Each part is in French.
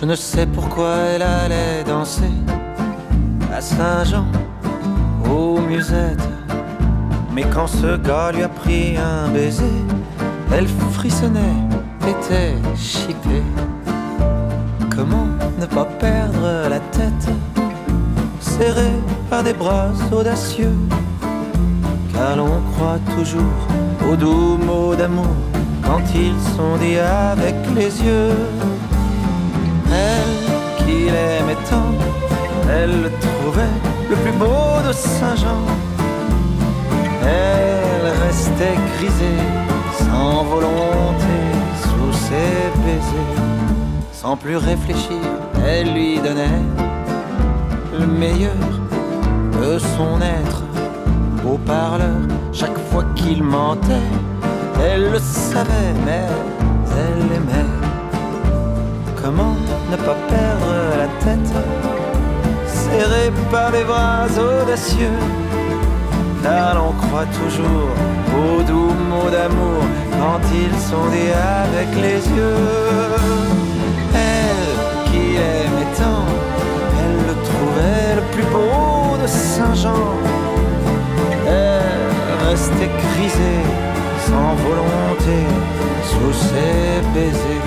Je ne sais pourquoi elle allait danser à Saint-Jean, aux musettes. Mais quand ce gars lui a pris un baiser, elle frissonnait, était chippée. Comment ne pas perdre la tête, serrée par des bras audacieux, car l'on croit toujours aux doux mots d'amour quand ils sont dits avec les yeux. Elle qui l'aimait tant, elle le trouvait le plus beau de Saint-Jean. Elle restait grisée, sans volonté, sous ses baisers. Sans plus réfléchir, elle lui donnait le meilleur de son être. Beau parleur, chaque fois qu'il mentait, elle le savait, mais elle aimait. Comment ne pas perdre la tête, serrée par des bras audacieux, car l'on croit toujours aux doux mots d'amour quand ils sont dits avec les yeux. Elle qui aimait tant, elle le trouvait le plus beau de Saint-Jean. Elle restait grisée, sans volonté, sous ses baisers.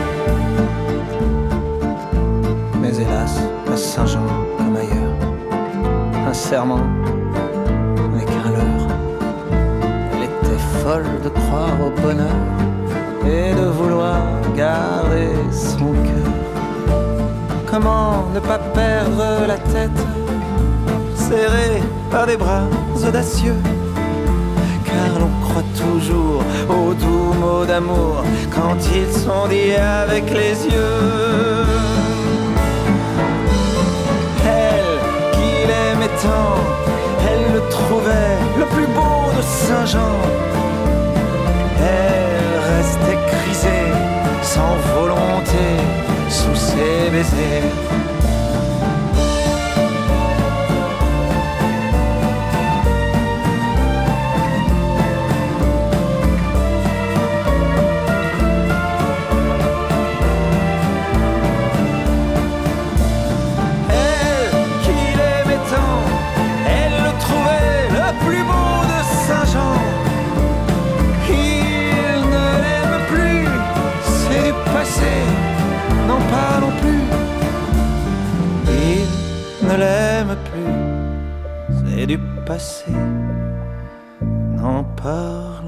Mais hélas, à Saint-Jean comme ailleurs, un serment n'est qu'un leurre. Elle était folle de croire au bonheur et de vouloir garder son cœur. Comment ne pas perdre la tête, serrée par des bras audacieux, car l'on croit toujours aux doux mots d'amour quand ils sont dits avec les yeux. Elle qui l'aimait tant, elle le trouvait le plus beau de Saint-Jean. Elle restait grisée, sans volonté, sous ses baisers. N'en parlons plus, il ne l'aime plus, c'est du passé, n'en parlons